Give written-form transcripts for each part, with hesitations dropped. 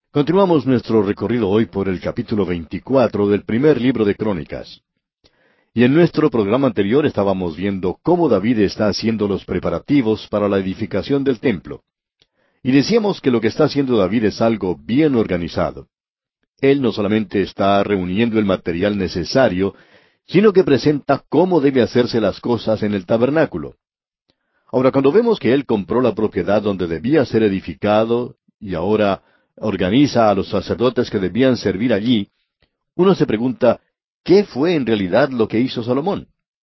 Continuamos nuestro recorrido hoy por el capítulo 24 del primer libro de Crónicas. Y en nuestro programa anterior estábamos viendo cómo David está haciendo los preparativos para la edificación del templo. Y decíamos que lo que está haciendo David es algo bien organizado. Él no solamente está reuniendo el material necesario, sino que presenta cómo debe hacerse las cosas en el tabernáculo. Ahora, cuando vemos que él compró la propiedad donde debía ser edificado y ahora organiza a los sacerdotes que debían servir allí, uno se pregunta, ¿qué fue en realidad lo que hizo Salomón?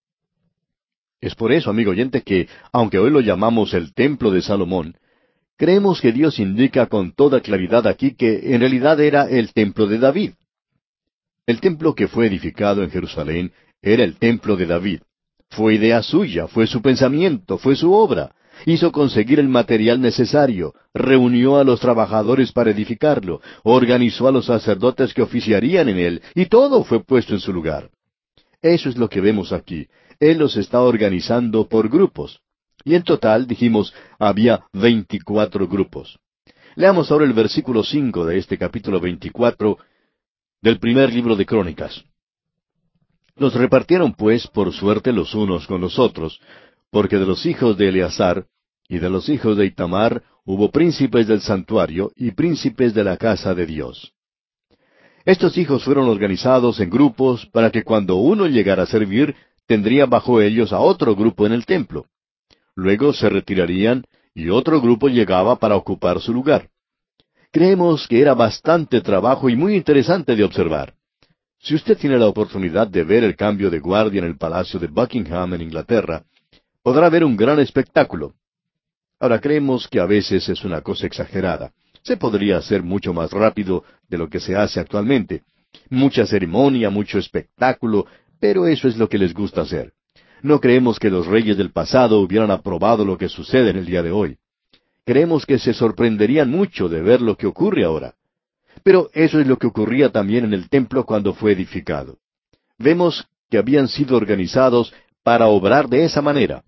Es por eso, amigo oyente, que, aunque hoy lo llamamos el templo de Salomón, creemos que Dios indica con toda claridad aquí que en realidad era el templo de David. El templo que fue edificado en Jerusalén era el templo de David. Fue idea suya, fue su pensamiento, fue su obra. Hizo conseguir el material necesario, reunió a los trabajadores para edificarlo, organizó a los sacerdotes que oficiarían en él, y todo fue puesto en su lugar. Eso es lo que vemos aquí. Él los está organizando por grupos. Y en total, dijimos, había 24 grupos. Leamos ahora el versículo 5 de este capítulo 24 del primer libro de Crónicas. Los repartieron pues por suerte los unos con los otros, porque de los hijos de Eleazar y de los hijos de Itamar hubo príncipes del santuario y príncipes de la casa de Dios. Estos hijos fueron organizados en grupos para que cuando uno llegara a servir, tendría bajo ellos a otro grupo en el templo. Luego se retirarían y otro grupo llegaba para ocupar su lugar. Creemos que era bastante trabajo y muy interesante de observar. Si usted tiene la oportunidad de ver el cambio de guardia en el Palacio de Buckingham en Inglaterra, podrá ver un gran espectáculo. Ahora creemos que a veces es una cosa exagerada. Se podría hacer mucho más rápido de lo que se hace actualmente. Mucha ceremonia, mucho espectáculo, pero eso es lo que les gusta hacer. No creemos que los reyes del pasado hubieran aprobado lo que sucede en el día de hoy. Creemos que se sorprenderían mucho de ver lo que ocurre ahora. Pero eso es lo que ocurría también en el templo cuando fue edificado. Vemos que habían sido organizados para obrar de esa manera.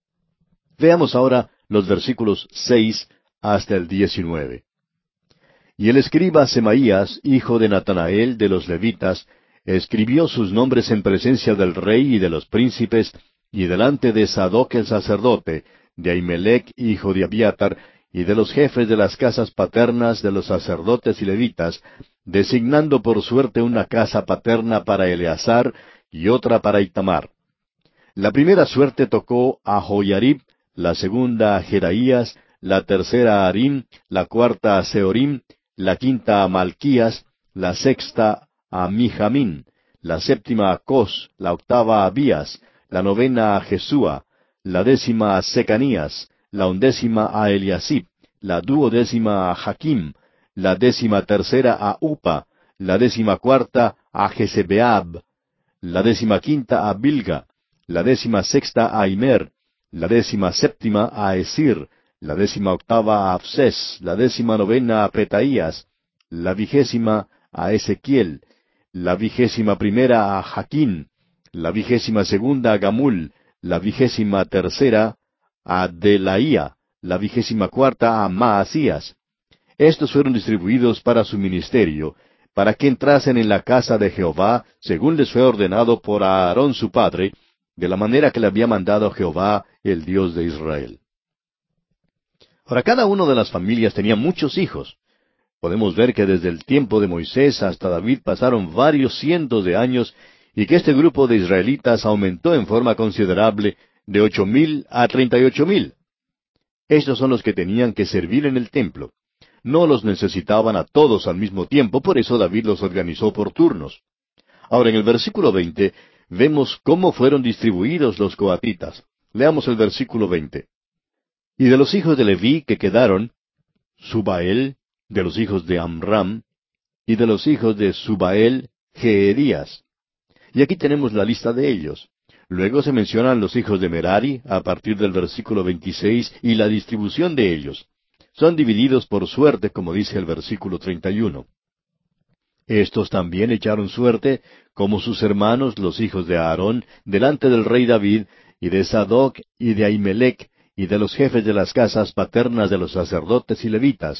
Veamos ahora los versículos 6 hasta el 19. Y el escriba Semaías, hijo de Natanael de los levitas, escribió sus nombres en presencia del rey y de los príncipes, y delante de Sadoc el sacerdote, de Ahimelech, hijo de Abiatar, y de los jefes de las casas paternas de los sacerdotes y levitas, designando por suerte una casa paterna para Eleazar y otra para Itamar. La primera suerte tocó a Joyarib, la segunda a Jeraías, la tercera a Harim, la cuarta a Seorim, la quinta a Malquías, la sexta a Mijamín, la séptima a Cos, la octava a Abías, la novena a Jesúa, la décima a Secanías, la undécima a Eliasib, la duodécima a Jaquim, la décima tercera a Upa, la décima cuarta a Jezebeab, la décima quinta a Bilga, la décima sexta a Imer, la décima séptima a Esir, la décima octava a Abses, la décima novena a Petaías, la 20ª a Ezequiel, la 21ª a Jaquín, la 22ª a Gamul, la 23ª a Delaía, la 24ª a Maasías. Estos fueron distribuidos para su ministerio, para que entrasen en la casa de Jehová, según les fue ordenado por Aarón su padre, de la manera que le había mandado Jehová, el Dios de Israel. Ahora, cada una de las familias tenía muchos hijos. Podemos ver que desde el tiempo de Moisés hasta David pasaron varios cientos de años y que este grupo de israelitas aumentó en forma considerable de 8,000 a 38,000. Estos son los que tenían que servir en el templo. No los necesitaban a todos al mismo tiempo, por eso David los organizó por turnos. Ahora, en el versículo 20, vemos cómo fueron distribuidos los coatitas. Leamos el versículo 20. Y de los hijos de Leví que quedaron, Subael, de los hijos de Amram, y de los hijos de Subael, Jeherías. Y aquí tenemos la lista de ellos. Luego se mencionan los hijos de Merari, a partir del versículo 26, y la distribución de ellos. Son divididos por suerte, como dice el versículo 31. Estos también echaron suerte, como sus hermanos, los hijos de Aarón, delante del rey David, y de Sadoc, y de Ahimelech, y de los jefes de las casas paternas de los sacerdotes y levitas,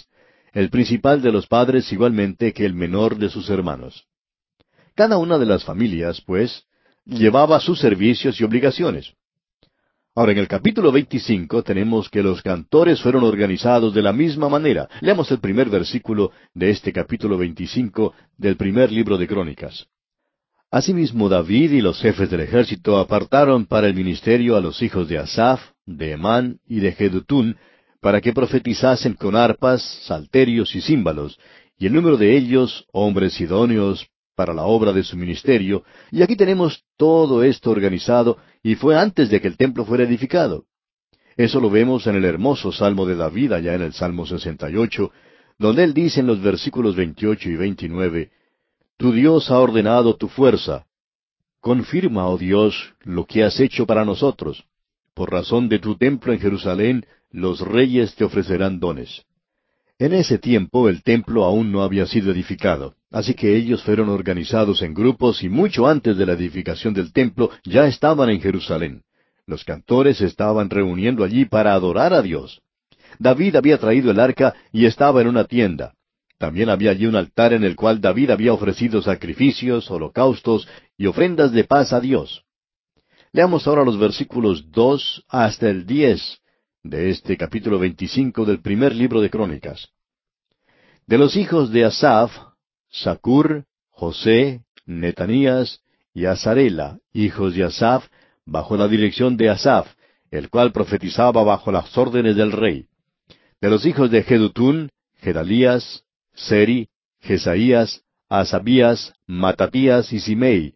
el principal de los padres igualmente que el menor de sus hermanos. Cada una de las familias, pues, llevaba sus servicios y obligaciones. Ahora, en el capítulo 25 tenemos que los cantores fueron organizados de la misma manera. Leamos el primer versículo de este capítulo 25 del primer libro de Crónicas. Asimismo, David y los jefes del ejército apartaron para el ministerio a los hijos de Asaf, de Emán y de Jedutún, para que profetizasen con arpas, salterios y címbalos, y el número de ellos, hombres idóneos para la obra de su ministerio, y aquí tenemos todo esto organizado, y fue antes de que el templo fuera edificado. Eso lo vemos en el hermoso Salmo de David, allá en el Salmo 68, donde él dice en los versículos 28 y 29, Tu Dios ha ordenado tu fuerza. Confirma, oh Dios, lo que has hecho para nosotros. Por razón de tu templo en Jerusalén, los reyes te ofrecerán dones. En ese tiempo el templo aún no había sido edificado, así que ellos fueron organizados en grupos y mucho antes de la edificación del templo ya estaban en Jerusalén. Los cantores se estaban reuniendo allí para adorar a Dios. David había traído el arca y estaba en una tienda. También había allí un altar en el cual David había ofrecido sacrificios, holocaustos y ofrendas de paz a Dios. Leamos ahora los versículos 2 hasta el 10 de este capítulo 25 del primer libro de Crónicas. De los hijos de Asaf, Sacur, José, Netanías y Azarela, hijos de Asaf, bajo la dirección de Asaf, el cual profetizaba bajo las órdenes del rey. De los hijos de Jedutún, Gedalías, Seri, Jesaías, Asabías, Matatías y Simei,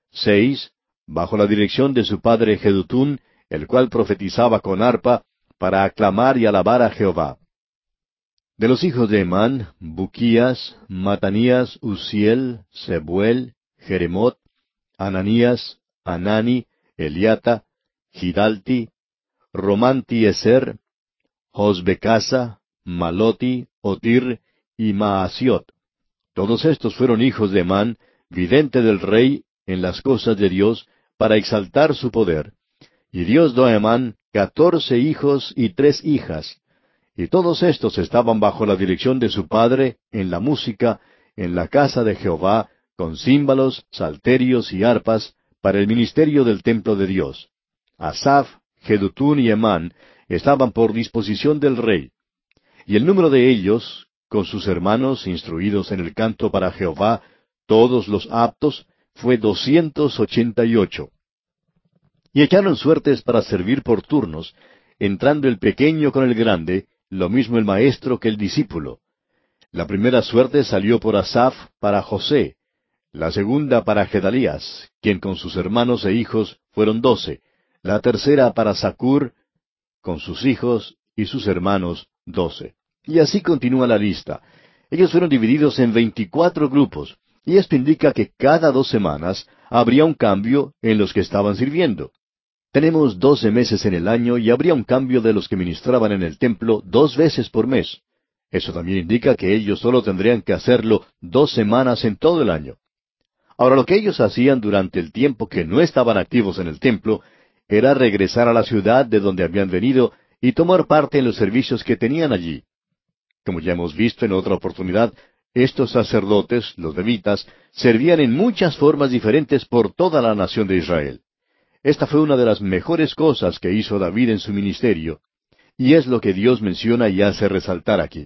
6, bajo la dirección de su padre Jedutún, el cual profetizaba con arpa, para aclamar y alabar a Jehová. De los hijos de Emán, Buquías, Matanías, Uziel, Sebuel, Jeremot, Ananías, Anani, Eliata, Gidalti, Romanti-Eser, Josbecasa, Maloti, Otir y Maasiot. Todos estos fueron hijos de Emán, vidente del rey en las cosas de Dios, para exaltar su poder. Y Dios dio a Emán 14 hijos y 3 hijas. Y todos estos estaban bajo la dirección de su padre en la música, en la casa de Jehová, con címbalos, salterios y arpas, para el ministerio del templo de Dios. Asaf, Jedutún y Emán estaban por disposición del rey. Y el número de ellos, con sus hermanos instruidos en el canto para Jehová, todos los aptos, fue 288. Y echaron suertes para servir por turnos, entrando el pequeño con el grande, lo mismo el maestro que el discípulo. La primera suerte salió por Asaf para José, la segunda para Gedalías, quien con sus hermanos e hijos fueron 12, la tercera para Sacur, con sus hijos y sus hermanos 12. Y así continúa la lista. Ellos fueron divididos en 24 grupos, y esto indica que cada 2 semanas habría un cambio en los que estaban sirviendo. Tenemos 12 meses en el año y habría un cambio de los que ministraban en el templo 2 veces por mes. Eso también indica que ellos solo tendrían que hacerlo 2 semanas en todo el año. Ahora, lo que ellos hacían durante el tiempo que no estaban activos en el templo era regresar a la ciudad de donde habían venido y tomar parte en los servicios que tenían allí. Como ya hemos visto en otra oportunidad, estos sacerdotes, los levitas, servían en muchas formas diferentes por toda la nación de Israel. Esta fue una de las mejores cosas que hizo David en su ministerio, y es lo que Dios menciona y hace resaltar aquí.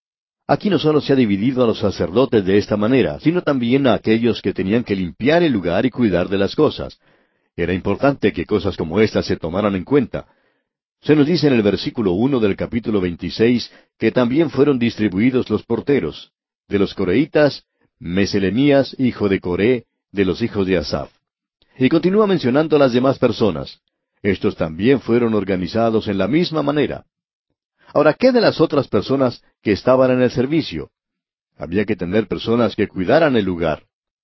Aquí no solo se ha dividido a los sacerdotes de esta manera, sino también a aquellos que tenían que limpiar el lugar y cuidar de las cosas. Era importante que cosas como estas se tomaran en cuenta. Se nos dice en el versículo 1 del capítulo 26 que también fueron distribuidos los porteros. De los coreitas, Meselemías, hijo de Coré, de los hijos de Asaf. Y continúa mencionando a las demás personas. Estos también fueron organizados en la misma manera. Ahora, ¿qué de las otras personas que estaban en el servicio? Había que tener personas que cuidaran el lugar.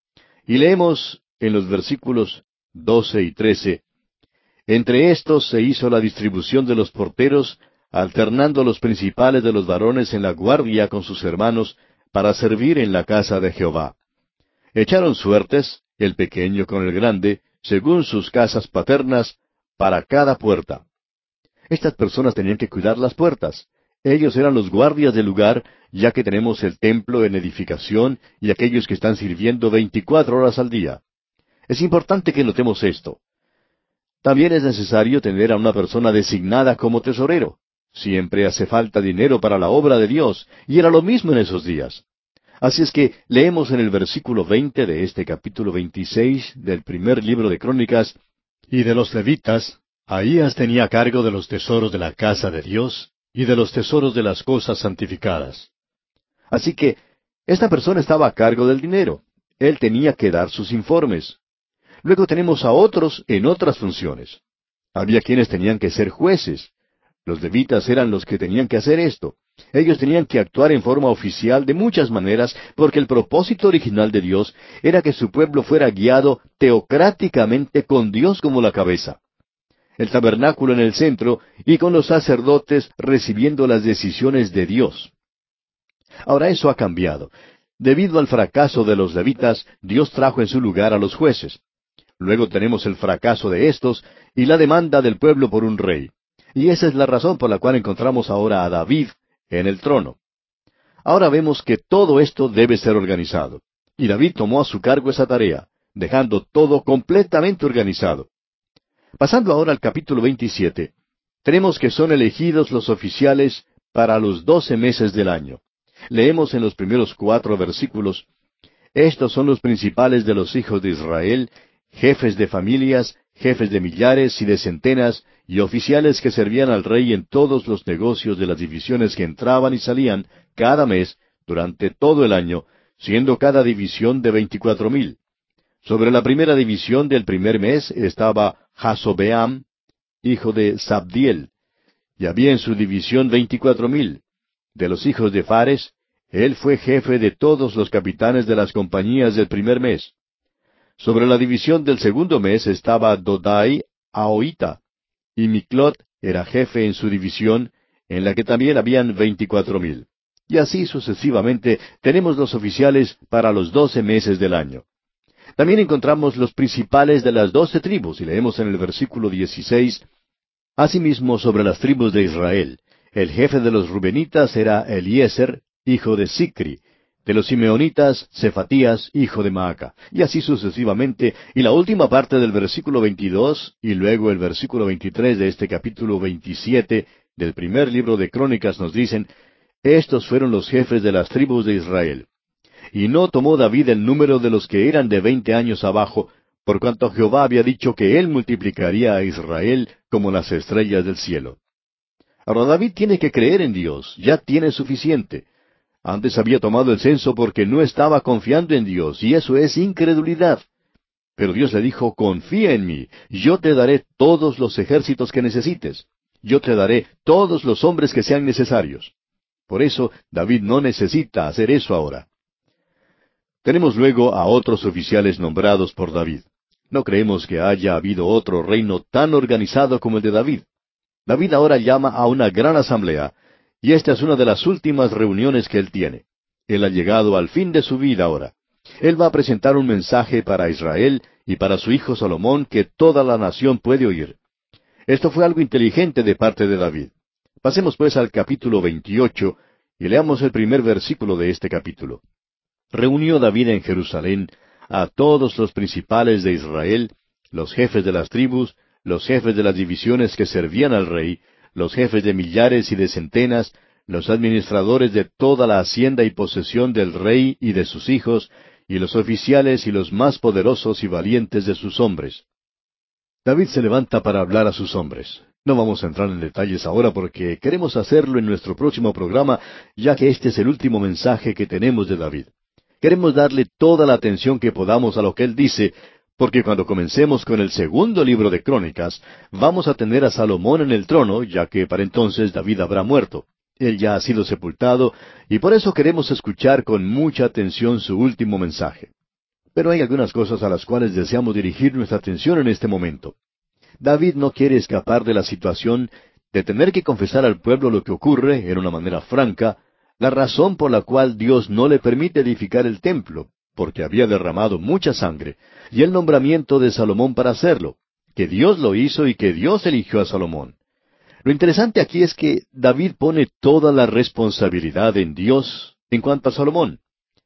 Y leemos en los versículos 12 y 13, entre estos se hizo la distribución de los porteros, alternando los principales de los varones en la guardia con sus hermanos, para servir en la casa de Jehová. Echaron suertes, el pequeño con el grande, según sus casas paternas, para cada puerta. Estas personas tenían que cuidar las puertas. Ellos eran los guardias del lugar, ya que tenemos el templo en edificación y aquellos que están sirviendo 24 horas al día. Es importante que notemos esto. También es necesario tener a una persona designada como tesorero. Siempre hace falta dinero para la obra de Dios, y era lo mismo en esos días. Así es que leemos en el versículo 20 de este capítulo 26 del primer libro de Crónicas: y de los levitas, Ahías tenía cargo de los tesoros de la casa de Dios y de los tesoros de las cosas santificadas. Así que esta persona estaba a cargo del dinero. Él tenía que dar sus informes. Luego tenemos a otros en otras funciones. Había quienes tenían que ser jueces. Los levitas eran los que tenían que hacer esto. Ellos tenían que actuar en forma oficial de muchas maneras, porque el propósito original de Dios era que su pueblo fuera guiado teocráticamente con Dios como la cabeza. El tabernáculo en el centro y con los sacerdotes recibiendo las decisiones de Dios. Ahora eso ha cambiado. Debido al fracaso de los levitas, Dios trajo en su lugar a los jueces. Luego tenemos el fracaso de estos y la demanda del pueblo por un rey. Y esa es la razón por la cual encontramos ahora a David en el trono. Ahora vemos que todo esto debe ser organizado. Y David tomó a su cargo esa tarea, dejando todo completamente organizado. Pasando ahora al capítulo 27, tenemos que son elegidos los oficiales para los 12 meses del año. Leemos en los primeros 4 versículos: estos son los principales de los hijos de Israel, jefes de familias, jefes de millares y de centenas, y oficiales que servían al rey en todos los negocios de las divisiones que entraban y salían cada mes durante todo el año, siendo cada división de 24,000. Sobre la primera división del primer mes estaba Jasobeam, hijo de Sabdiel, y había en su división 24,000. De los hijos de Fares, él fue jefe de todos los capitanes de las compañías del primer mes. Sobre la división del segundo mes estaba Dodai Ahoita, y Miclot era jefe en su división, en la que también habían 24,000. Y así sucesivamente tenemos los oficiales para los 12 meses del año. También encontramos los principales de las 12 tribus, y leemos en el versículo 16: asimismo sobre las tribus de Israel, el jefe de los rubenitas era Eliezer, hijo de Sicri; de los simeonitas, Cefatías, hijo de Maaca; y así sucesivamente, y la última parte del versículo 22, y luego el versículo 23 de este capítulo 27 del primer libro de Crónicas nos dicen: estos fueron los jefes de las tribus de Israel. Y no tomó David el número de los que eran de 20 años abajo, por cuanto Jehová había dicho que él multiplicaría a Israel como las estrellas del cielo. Ahora David tiene que creer en Dios, ya tiene suficiente. Antes había tomado el censo porque no estaba confiando en Dios, y eso es incredulidad. Pero Dios le dijo: confía en mí, yo te daré todos los ejércitos que necesites. Yo te daré todos los hombres que sean necesarios. Por eso David no necesita hacer eso ahora. Tenemos luego a otros oficiales nombrados por David. No creemos que haya habido otro reino tan organizado como el de David. David ahora llama a una gran asamblea, y esta es una de las últimas reuniones que él tiene. Él ha llegado al fin de su vida ahora. Él va a presentar un mensaje para Israel y para su hijo Salomón que toda la nación puede oír. Esto fue algo inteligente de parte de David. Pasemos pues al capítulo 28 y leamos el primer versículo de este capítulo. Reunió David en Jerusalén a todos los principales de Israel, los jefes de las tribus, los jefes de las divisiones que servían al rey, los jefes de millares y de centenas, los administradores de toda la hacienda y posesión del rey y de sus hijos, y los oficiales y los más poderosos y valientes de sus hombres. David se levanta para hablar a sus hombres. No vamos a entrar en detalles ahora porque queremos hacerlo en nuestro próximo programa, ya que este es el último mensaje que tenemos de David. Queremos darle toda la atención que podamos a lo que él dice, porque cuando comencemos con el segundo libro de Crónicas, vamos a tener a Salomón en el trono, ya que para entonces David habrá muerto. Él ya ha sido sepultado, y por eso queremos escuchar con mucha atención su último mensaje. Pero hay algunas cosas a las cuales deseamos dirigir nuestra atención en este momento. David no quiere escapar de la situación de tener que confesar al pueblo lo que ocurre, en una manera franca, la razón por la cual Dios no le permite edificar el templo, porque había derramado mucha sangre, y el nombramiento de Salomón para hacerlo, que Dios lo hizo y que Dios eligió a Salomón. Lo interesante aquí es que David pone toda la responsabilidad en Dios en cuanto a Salomón.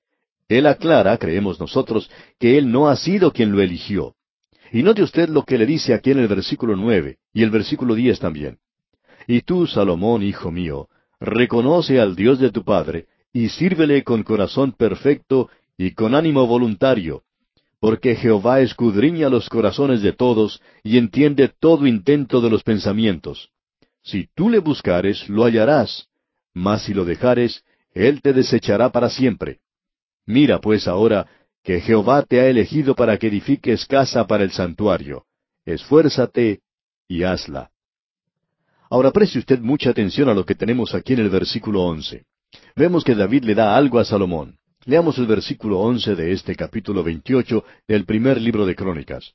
Él aclara, creemos nosotros, que él no ha sido quien lo eligió. Y note usted lo que le dice aquí en el versículo 9 y el versículo 10 también. Y tú, Salomón, hijo mío, reconoce al Dios de tu padre, y sírvele con corazón perfecto y con ánimo voluntario, porque Jehová escudriña los corazones de todos, y entiende todo intento de los pensamientos. Si tú le buscares, lo hallarás, mas si lo dejares, él te desechará para siempre. Mira pues ahora que Jehová te ha elegido para que edifiques casa para el santuario. Esfuérzate y hazla. Ahora preste usted mucha atención a lo que tenemos aquí en el versículo 11. Vemos que David le da algo a Salomón. Leamos el versículo 11 de este capítulo 28 del primer libro de Crónicas.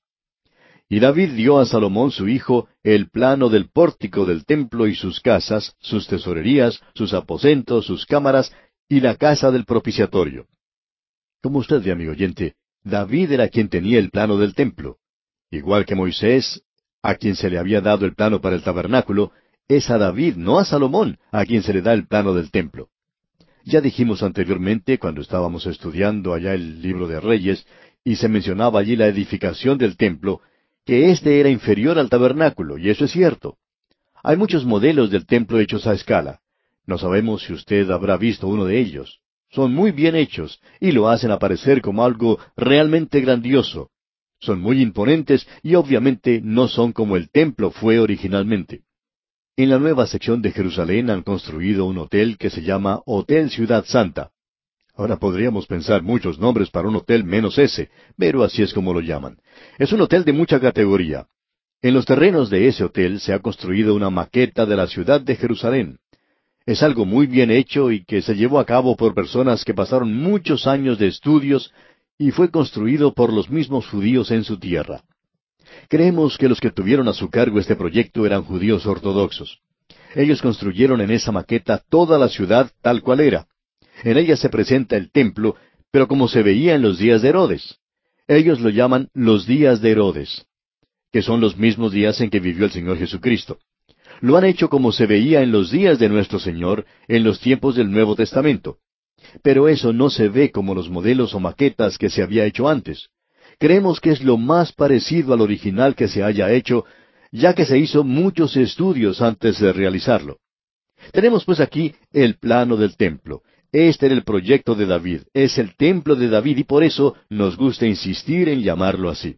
Y David dio a Salomón su hijo el plano del pórtico del templo y sus casas, sus tesorerías, sus aposentos, sus cámaras y la casa del propiciatorio. Como usted ve, amigo oyente, David era quien tenía el plano del templo. Igual que Moisés, a quien se le había dado el plano para el tabernáculo, es a David, no a Salomón, a quien se le da el plano del templo. Ya dijimos anteriormente, cuando estábamos estudiando allá el libro de Reyes, y se mencionaba allí la edificación del templo, que éste era inferior al tabernáculo, y eso es cierto. Hay muchos modelos del templo hechos a escala. No sabemos si usted habrá visto uno de ellos. Son muy bien hechos, y lo hacen aparecer como algo realmente grandioso. Son muy imponentes y obviamente no son como el templo fue originalmente. En la nueva sección de Jerusalén han construido un hotel que se llama Hotel Ciudad Santa. Ahora podríamos pensar muchos nombres para un hotel menos ese, pero así es como lo llaman. Es un hotel de mucha categoría. En los terrenos de ese hotel se ha construido una maqueta de la ciudad de Jerusalén. Es algo muy bien hecho y que se llevó a cabo por personas que pasaron muchos años de estudios y fue construido por los mismos judíos en su tierra. Creemos que los que tuvieron a su cargo este proyecto eran judíos ortodoxos. Ellos construyeron en esa maqueta toda la ciudad tal cual era. En ella se presenta el templo, pero como se veía en los días de Herodes. Ellos lo llaman los días de Herodes, que son los mismos días en que vivió el Señor Jesucristo. Lo han hecho como se veía en los días de nuestro Señor, en los tiempos del Nuevo Testamento. Pero eso no se ve como los modelos o maquetas que se había hecho antes. Creemos que es lo más parecido al original que se haya hecho, ya que se hizo muchos estudios antes de realizarlo. Tenemos pues aquí el plano del templo. Este era el proyecto de David, es el templo de David y por eso nos gusta insistir en llamarlo así.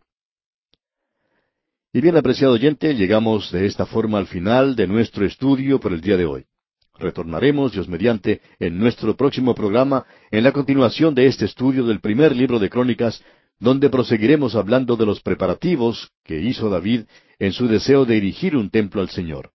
Y bien, apreciado oyente, llegamos de esta forma al final de nuestro estudio por el día de hoy. Retornaremos, Dios mediante, en nuestro próximo programa, en la continuación de este estudio del primer libro de Crónicas, donde proseguiremos hablando de los preparativos que hizo David en su deseo de erigir un templo al Señor.